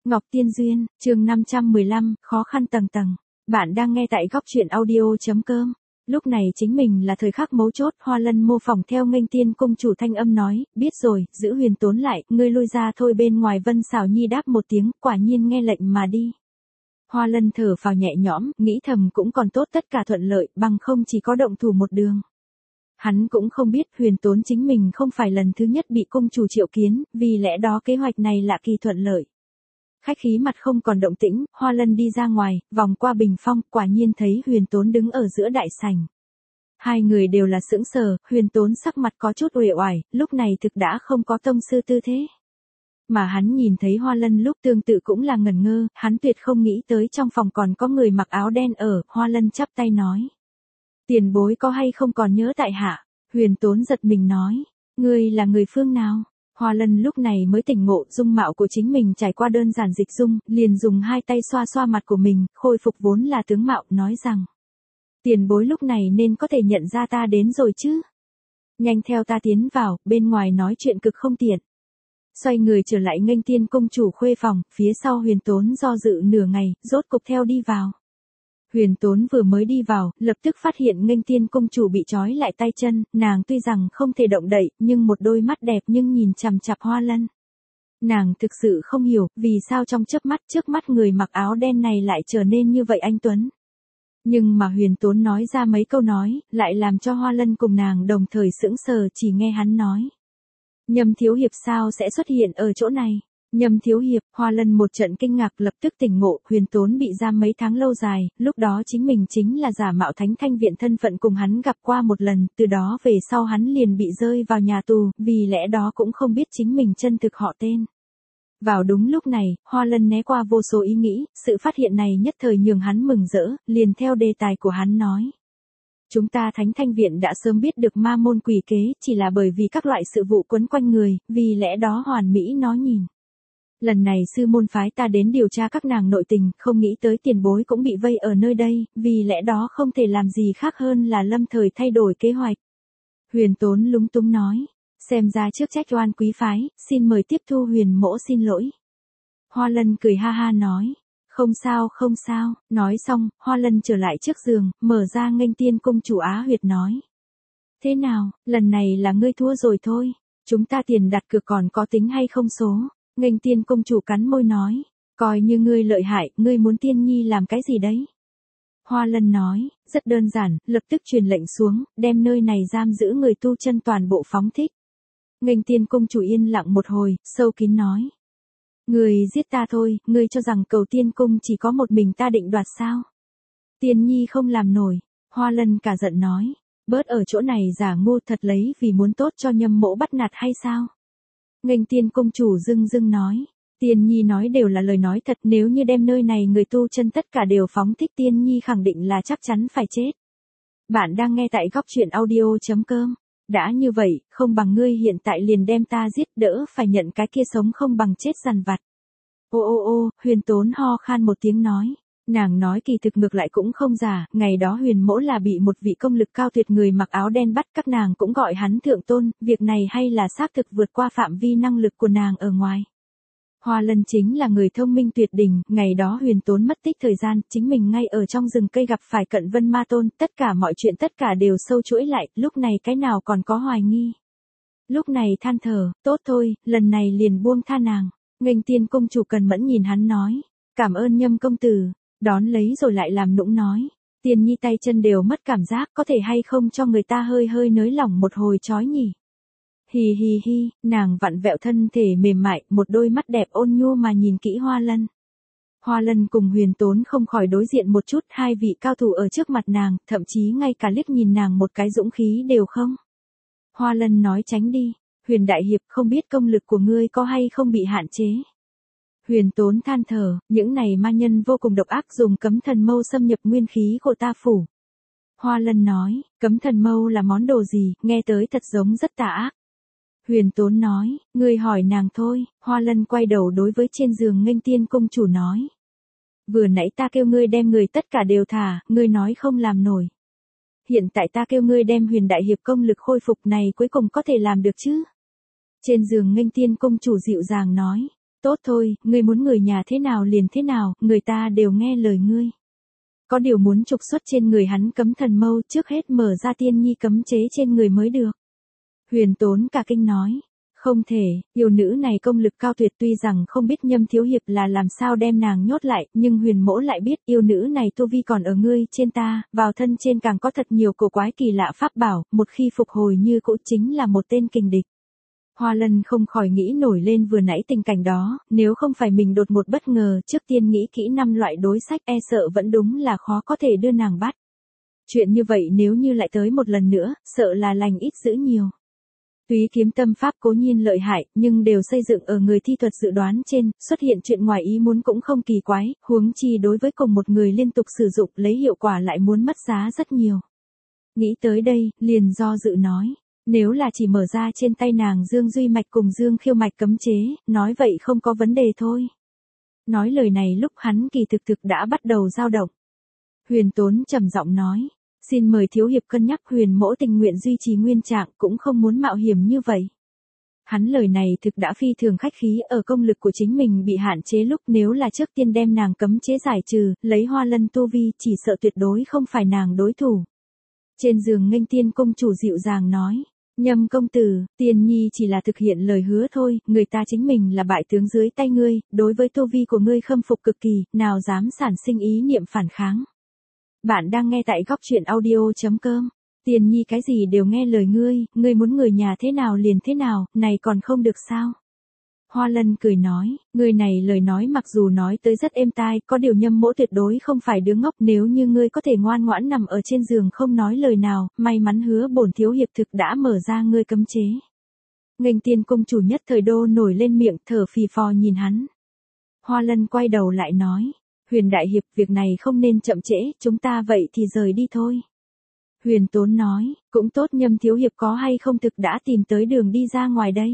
Ngọc Tiên Duyên, chương 515, khó khăn tầng tầng. Bạn đang nghe tại góc truyện audio.com. Lúc này chính mình là thời khắc mấu chốt, Hoa Lân mô phỏng theo Nghênh Tiên công chủ thanh âm nói, biết rồi, giữ Huyền Tốn lại, ngươi lui ra thôi. Bên ngoài Vân Xảo Nhi đáp một tiếng, quả nhiên nghe lệnh mà đi. Hoa Lân thở phào nhẹ nhõm, nghĩ thầm cũng còn tốt, tất cả thuận lợi, bằng không chỉ có động thủ một đường. Hắn cũng không biết Huyền Tốn chính mình không phải lần thứ nhất bị công chủ triệu kiến, vì lẽ đó kế hoạch này lạ kỳ thuận lợi. Khách khí mặt không còn động tĩnh, Hoa Lân đi ra ngoài, vòng qua bình phong, quả nhiên thấy Huyền Tốn đứng ở giữa đại sảnh. Hai người đều là sững sờ, Huyền Tốn sắc mặt có chút uể oải, lúc này thực đã không có tông sư tư thế. Mà hắn nhìn thấy Hoa Lân lúc tương tự cũng là ngẩn ngơ, hắn tuyệt không nghĩ tới trong phòng còn có người mặc áo đen ở, Hoa Lân chắp tay nói. Tiền bối có hay không còn nhớ tại hạ? Huyền Tốn giật mình nói, ngươi là người phương nào? Hoa Lân lúc này mới tỉnh ngộ, dung mạo của chính mình trải qua đơn giản dịch dung, liền dùng hai tay xoa xoa mặt của mình, khôi phục vốn là tướng mạo, nói rằng. Tiền bối lúc này nên có thể nhận ra ta đến rồi chứ? Nhanh theo ta tiến vào, bên ngoài nói chuyện cực không tiện. Xoay người trở lại Nghênh Tiên công chủ khuê phòng, phía sau Huyền Tốn do dự nửa ngày, rốt cục theo đi vào. Huyền Tốn vừa mới đi vào, lập tức phát hiện Nghênh Tiên công chủ bị trói lại tay chân, nàng tuy rằng không thể động đậy, nhưng một đôi mắt đẹp nhưng nhìn chằm chằm Hoa Lân. Nàng thực sự không hiểu, vì sao trong chớp mắt trước mắt người mặc áo đen này lại trở nên như vậy anh tuấn. Nhưng mà Huyền Tốn nói ra mấy câu nói, lại làm cho Hoa Lân cùng nàng đồng thời sững sờ, chỉ nghe hắn nói. Nhâm thiếu hiệp sao sẽ xuất hiện ở chỗ này? Nhâm thiếu hiệp, Hoa Lân một trận kinh ngạc lập tức tỉnh ngộ, Huyền Tốn bị giam mấy tháng lâu dài, lúc đó chính mình chính là giả mạo Thánh Thanh Viện, thân phận cùng hắn gặp qua một lần, từ đó về sau hắn liền bị rơi vào nhà tù, vì lẽ đó cũng không biết chính mình chân thực họ tên. Vào đúng lúc này, Hoa Lân né qua vô số ý nghĩ, sự phát hiện này nhất thời nhường hắn mừng rỡ, liền theo đề tài của hắn nói. Chúng ta Thánh Thanh Viện đã sớm biết được ma môn quỷ kế, chỉ là bởi vì các loại sự vụ quấn quanh người, vì lẽ đó hoàn mỹ nó nhìn. Lần này sư môn phái ta đến điều tra các nàng nội tình, không nghĩ tới tiền bối cũng bị vây ở nơi đây, vì lẽ đó không thể làm gì khác hơn là lâm thời thay đổi kế hoạch. Huyền Tốn lúng túng nói, xem ra trước trách oan quý phái, xin mời tiếp thu Huyền mỗ xin lỗi. Hoa Lân cười ha ha nói, không sao không sao, nói xong, Hoa Lân trở lại trước giường, mở ra Nghênh Tiên công chủ Á huyệt nói. Thế nào, lần này là ngươi thua rồi thôi, chúng ta tiền đặt cược còn có tính hay không số? Nghênh Tiên công chủ cắn môi nói, coi như ngươi lợi hại, ngươi muốn Tiên Nhi làm cái gì đấy? Hoa Lân nói, rất đơn giản, lập tức truyền lệnh xuống, đem nơi này giam giữ người tu chân toàn bộ phóng thích. Nghênh Tiên công chủ yên lặng một hồi, sâu kín nói. Ngươi giết ta thôi, ngươi cho rằng Cầu Tiên cung chỉ có một mình ta định đoạt sao? Tiên Nhi không làm nổi. Hoa Lân cả giận nói, bớt ở chỗ này giả ngu, thật lấy vì muốn tốt cho Nhâm mỗ bắt nạt hay sao? Nghênh Tiên công chủ dưng nói, Tiên Nhi nói đều là lời nói thật, nếu như đem nơi này người tu chân tất cả đều phóng thích, Tiên Nhi khẳng định là chắc chắn phải chết. Bạn đang nghe tại góc truyện audio.com. Đã như vậy, không bằng ngươi hiện tại liền đem ta giết, đỡ phải nhận cái kia sống không bằng chết dằn vặt. Ô, Huyền Tốn ho khan một tiếng nói. Nàng nói kỳ thực ngược lại cũng không giả, ngày đó Huyền mỗ là bị một vị công lực cao tuyệt người mặc áo đen bắt, các nàng cũng gọi hắn thượng tôn, việc này hay là xác thực vượt qua phạm vi năng lực của nàng ở ngoài. Hoa Lân chính là người thông minh tuyệt đỉnh, ngày đó Huyền Tốn mất tích thời gian, chính mình ngay ở trong rừng cây gặp phải Cận Vân Ma Tôn, tất cả mọi chuyện tất cả đều sâu chuỗi lại, lúc này cái nào còn có hoài nghi. Lúc này than thở, tốt thôi, lần này liền buông tha nàng. Nghênh Tiên công chủ cần mẫn nhìn hắn nói, cảm ơn Nhâm công tử, đón lấy rồi lại làm nũng nói, Tiên Nhi tay chân đều mất cảm giác, có thể hay không cho người ta hơi nới lỏng một hồi chói nhỉ. Hi, nàng vặn vẹo thân thể mềm mại, một đôi mắt đẹp ôn nhu mà nhìn kỹ Hoa Lân. Hoa Lân cùng Huyền Tốn không khỏi đối diện một chút, hai vị cao thủ ở trước mặt nàng, thậm chí ngay cả liếc nhìn nàng một cái dũng khí đều không. Hoa Lân nói tránh đi, Huyền đại hiệp không biết công lực của ngươi có hay không bị hạn chế. Huyền Tốn than thở, những này ma nhân vô cùng độc ác, dùng cấm thần mâu xâm nhập nguyên khí của ta phủ. Hoa Lân nói, cấm thần mâu là món đồ gì, nghe tới thật giống rất tà ác. Huyền Tốn nói, ngươi hỏi nàng thôi. Hoa Lân quay đầu đối với trên giường Nghênh Tiên công chủ nói. Vừa nãy ta kêu ngươi đem người tất cả đều thả, ngươi nói không làm nổi. Hiện tại ta kêu ngươi đem Huyền đại hiệp công lực khôi phục này cuối cùng có thể làm được chứ? Trên giường Nghênh Tiên công chủ dịu dàng nói. Tốt thôi, ngươi muốn người nhà thế nào liền thế nào, người ta đều nghe lời ngươi. Có điều muốn trục xuất trên người hắn cấm thần mâu trước hết mở ra tiên nhi cấm chế trên người mới được. Huyền Tốn cả kinh nói. Không thể, yêu nữ này công lực cao tuyệt tuy rằng không biết Nhâm thiếu hiệp là làm sao đem nàng nhốt lại, nhưng Huyền mỗ lại biết yêu nữ này tu vi còn ở ngươi trên ta, vào thân trên càng có thật nhiều cổ quái kỳ lạ pháp bảo, một khi phục hồi như cũ chính là một tên kình địch. Hoa Lân không khỏi nghĩ nổi lên vừa nãy tình cảnh đó, nếu không phải mình đột một bất ngờ trước tiên nghĩ kỹ 5 loại đối sách e sợ vẫn đúng là khó có thể đưa nàng bắt. Chuyện như vậy nếu như lại tới một lần nữa, sợ là lành ít dữ nhiều. Túy kiếm tâm pháp cố nhiên lợi hại, nhưng đều xây dựng ở người thi thuật dự đoán trên, xuất hiện chuyện ngoài ý muốn cũng không kỳ quái, huống chi đối với cùng một người liên tục sử dụng lấy hiệu quả lại muốn mất giá rất nhiều. Nghĩ tới đây, liền do dự nói, nếu là chỉ mở ra trên tay nàng Dương Duy Mạch cùng Dương Khiêu Mạch cấm chế, nói vậy không có vấn đề thôi. Nói lời này lúc hắn kỳ thực đã bắt đầu dao động. Huyền Tốn trầm giọng nói. Xin mời thiếu hiệp cân nhắc, Huyền mỗ tình nguyện duy trì nguyên trạng cũng không muốn mạo hiểm như vậy. Hắn lời này thực đã phi thường khách khí, ở công lực của chính mình bị hạn chế lúc nếu là trước tiên đem nàng cấm chế giải trừ, lấy Hoa Lân tu vi chỉ sợ tuyệt đối không phải nàng đối thủ. Trên giường Nghênh Tiên công chủ dịu dàng nói. Nhâm công tử, Tiên nhi chỉ là thực hiện lời hứa thôi, người ta chính mình là bại tướng dưới tay ngươi, đối với tu vi của ngươi khâm phục cực kỳ, nào dám sản sinh ý niệm phản kháng. Bạn đang nghe tại góc truyện audio.com. Tiên nhi cái gì đều nghe lời ngươi muốn người nhà thế nào liền thế nào, này còn không được sao? Hoa Lân cười nói, người này lời nói mặc dù nói tới rất êm tai, có điều Nhâm mỗ tuyệt đối không phải đứa ngốc, nếu như ngươi có thể ngoan ngoãn nằm ở trên giường không nói lời nào, may mắn hứa bổn thiếu hiệp thực đã mở ra ngươi cấm chế. Nghênh Tiên công chủ nhất thời đô nổi lên miệng thở phì phò nhìn hắn. Hoa Lân quay đầu lại nói. Huyền đại hiệp, việc này không nên chậm trễ, chúng ta vậy thì rời đi thôi. Huyền Tốn nói, cũng tốt, Nhâm thiếu hiệp có hay không thực đã tìm tới đường đi ra ngoài đây.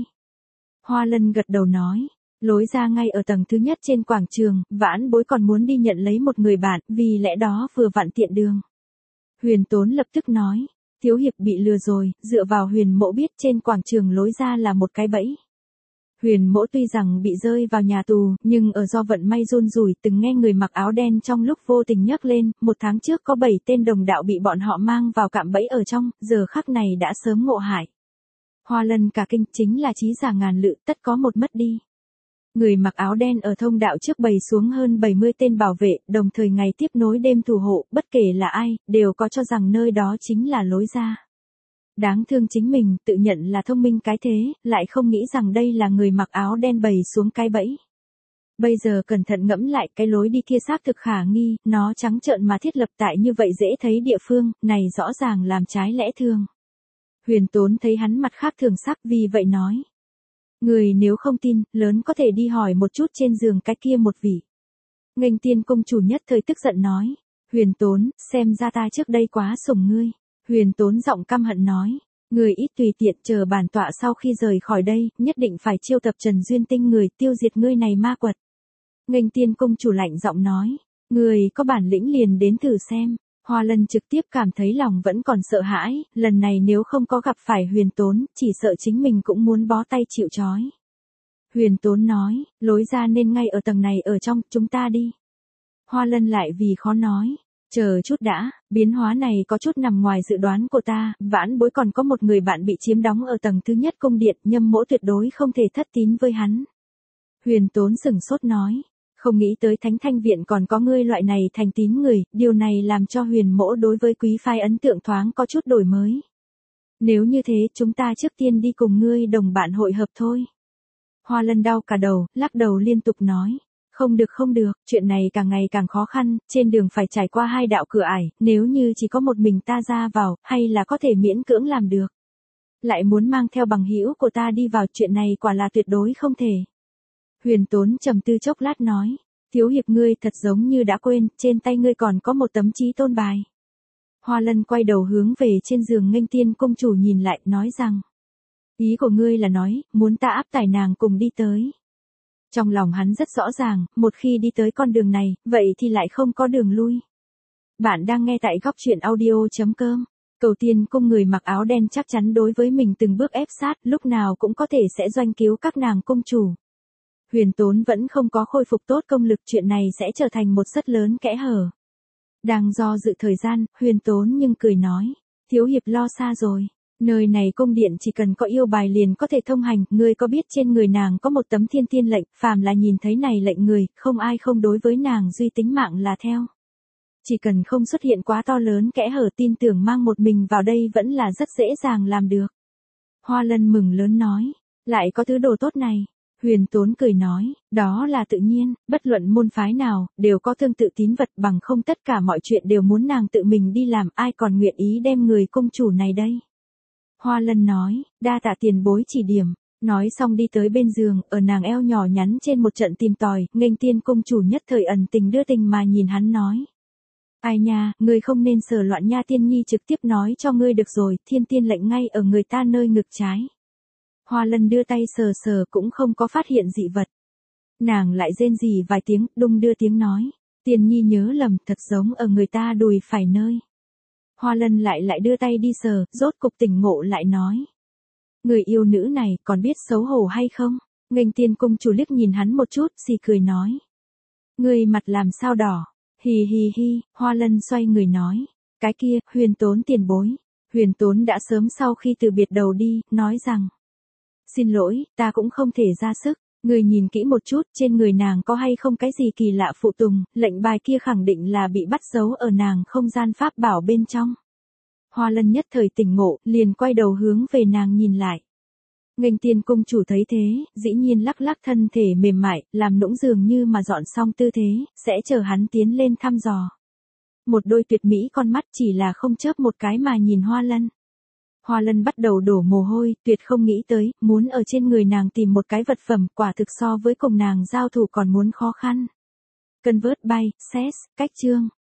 Hoa Lân gật đầu nói, lối ra ngay ở tầng thứ nhất trên quảng trường, vãn bối còn muốn đi nhận lấy một người bạn, vì lẽ đó vừa vặn tiện đường. Huyền Tốn lập tức nói, thiếu hiệp bị lừa rồi, dựa vào Huyền mỗ biết trên quảng trường lối ra là một cái bẫy. Huyền mỗ tuy rằng bị rơi vào nhà tù, nhưng ở do vận may run rủi từng nghe người mặc áo đen trong lúc vô tình nhắc lên, 1 tháng trước có 7 tên đồng đạo bị bọn họ mang vào cạm bẫy ở trong, giờ khắc này đã sớm ngộ hại. Hoa Lân cả kinh, chính là trí giả ngàn lự, tất có một mất đi. Người mặc áo đen ở thông đạo trước bày xuống hơn 70 tên bảo vệ, đồng thời ngày tiếp nối đêm thủ hộ, bất kể là ai, đều có cho rằng nơi đó chính là lối ra. Đáng thương chính mình, tự nhận là thông minh cái thế, lại không nghĩ rằng đây là người mặc áo đen bày xuống cái bẫy. Bây giờ cẩn thận ngẫm lại, cái lối đi kia xác thực khả nghi, nó trắng trợn mà thiết lập tại như vậy dễ thấy địa phương, này rõ ràng làm trái lẽ thường. Huyền Tốn thấy hắn mặt khác thường sắc, vì vậy nói. Người nếu không tin, lớn có thể đi hỏi một chút trên giường cái kia một vị. Nghênh Tiên công chủ nhất thời tức giận nói. Huyền Tốn, xem ra ta trước đây quá sủng ngươi. Huyền Tốn giọng căm hận nói. Người ít tùy tiện, chờ bản tọa sau khi rời khỏi đây, nhất định phải chiêu tập Trần Duyên Tinh người tiêu diệt ngươi này ma quật. Nghênh Tiên công chủ lạnh giọng nói. Người có bản lĩnh liền đến thử xem. Hoa Lân trực tiếp cảm thấy lòng vẫn còn sợ hãi, lần này nếu không có gặp phải Huyền Tốn, chỉ sợ chính mình cũng muốn bó tay chịu trói. Huyền Tốn nói, lối ra nên ngay ở tầng này ở trong, chúng ta đi. Hoa Lân lại vì khó nói, chờ chút đã, biến hóa này có chút nằm ngoài dự đoán của ta, vãn bối còn có một người bạn bị chiếm đóng ở tầng thứ nhất cung điện, Nhâm mỗ tuyệt đối không thể thất tín với hắn. Huyền Tốn sửng sốt nói. Không nghĩ tới Thánh Thanh Viện còn có ngươi loại này thành tín người, điều này làm cho Huyền mỗ đối với quý phái ấn tượng thoáng có chút đổi mới. Nếu như thế chúng ta trước tiên đi cùng ngươi đồng bạn hội hợp thôi. Hoa Lân đau cả đầu, lắc đầu liên tục nói. Không được, chuyện này càng ngày càng khó khăn, trên đường phải trải qua 2 đạo cửa ải, nếu như chỉ có một mình ta ra vào, hay là có thể miễn cưỡng làm được. Lại muốn mang theo bằng hữu của ta đi vào, chuyện này quả là tuyệt đối không thể. Huyền Tốn trầm tư chốc lát nói, thiếu hiệp ngươi thật giống như đã quên, trên tay ngươi còn có một tấm chí tôn bài. Hoa Lân quay đầu hướng về trên giường Nghênh Tiên công chủ nhìn lại, nói rằng, ý của ngươi là nói, muốn ta áp tải nàng cùng đi tới. Trong lòng hắn rất rõ ràng, một khi đi tới con đường này, vậy thì lại không có đường lui. Bạn đang nghe tại góc truyện audio.com. Cầu Tiên cung người mặc áo đen chắc chắn đối với mình từng bước ép sát, lúc nào cũng có thể sẽ doanh cứu các nàng công chủ. Huyền Tốn vẫn không có khôi phục tốt công lực, chuyện này sẽ trở thành một rất lớn kẽ hở. Đang do dự thời gian, Huyền Tốn nhưng cười nói, thiếu hiệp lo xa rồi. Nơi này cung điện chỉ cần có yêu bài liền có thể thông hành, ngươi có biết trên người nàng có một tấm thiên tiên lệnh, phàm là nhìn thấy này lệnh người, không ai không đối với nàng duy tính mạng là theo. Chỉ cần không xuất hiện quá to lớn kẽ hở, tin tưởng mang một mình vào đây vẫn là rất dễ dàng làm được. Hoa Lân mừng lớn nói, lại có thứ đồ tốt này. Huyền Tốn cười nói, đó là tự nhiên, bất luận môn phái nào, đều có tương tự tín vật, bằng không tất cả mọi chuyện đều muốn nàng tự mình đi làm, ai còn nguyện ý đem người công chủ này đây. Hoa Lân nói, đa tạ tiền bối chỉ điểm. Nói xong đi tới bên giường, ở nàng eo nhỏ nhắn trên một trận tìm tòi, nghênh tiên công chủ nhất thời ẩn tình đưa tình mà nhìn hắn nói. Ai nha, ngươi không nên sờ loạn nha, tiên nhi trực tiếp nói cho ngươi được rồi, thiên tiên lệnh ngay ở người ta nơi ngực trái. Hoa Lân đưa tay sờ sờ cũng không có phát hiện dị vật. Nàng lại rên rỉ vài tiếng, đung đưa tiếng nói. Tiên nhi nhớ lầm, thật giống ở người ta đùi phải nơi. Hoa Lân lại đưa tay đi sờ, rốt cục tỉnh ngộ lại nói. Người yêu nữ này còn biết xấu hổ hay không? Nghênh tiên công chủ liếc nhìn hắn một chút, xì cười nói. Người mặt làm sao đỏ? Hì hì hi, Hoa Lân xoay người nói. Cái kia, Huyền Tốn tiền bối. Huyền Tốn đã sớm sau khi từ biệt đầu đi, nói rằng. Xin lỗi, ta cũng không thể ra sức. Người nhìn kỹ một chút, trên người nàng có hay không cái gì kỳ lạ phụ tùng, lệnh bài kia khẳng định là bị bắt giấu ở nàng không gian pháp bảo bên trong. Hoa Lân nhất thời tỉnh ngộ, liền quay đầu hướng về nàng nhìn lại. Nghênh tiên cung chủ thấy thế, dĩ nhiên lắc lắc thân thể mềm mại, làm nũng dường như mà dọn xong tư thế, sẽ chờ hắn tiến lên thăm dò. Một đôi tuyệt mỹ con mắt chỉ là không chớp một cái mà nhìn Hoa Lân. Hoa Lân bắt đầu đổ mồ hôi, tuyệt không nghĩ tới, muốn ở trên người nàng tìm một cái vật phẩm, quả thực so với cùng nàng giao thủ còn muốn khó khăn. Convert by, cách chương.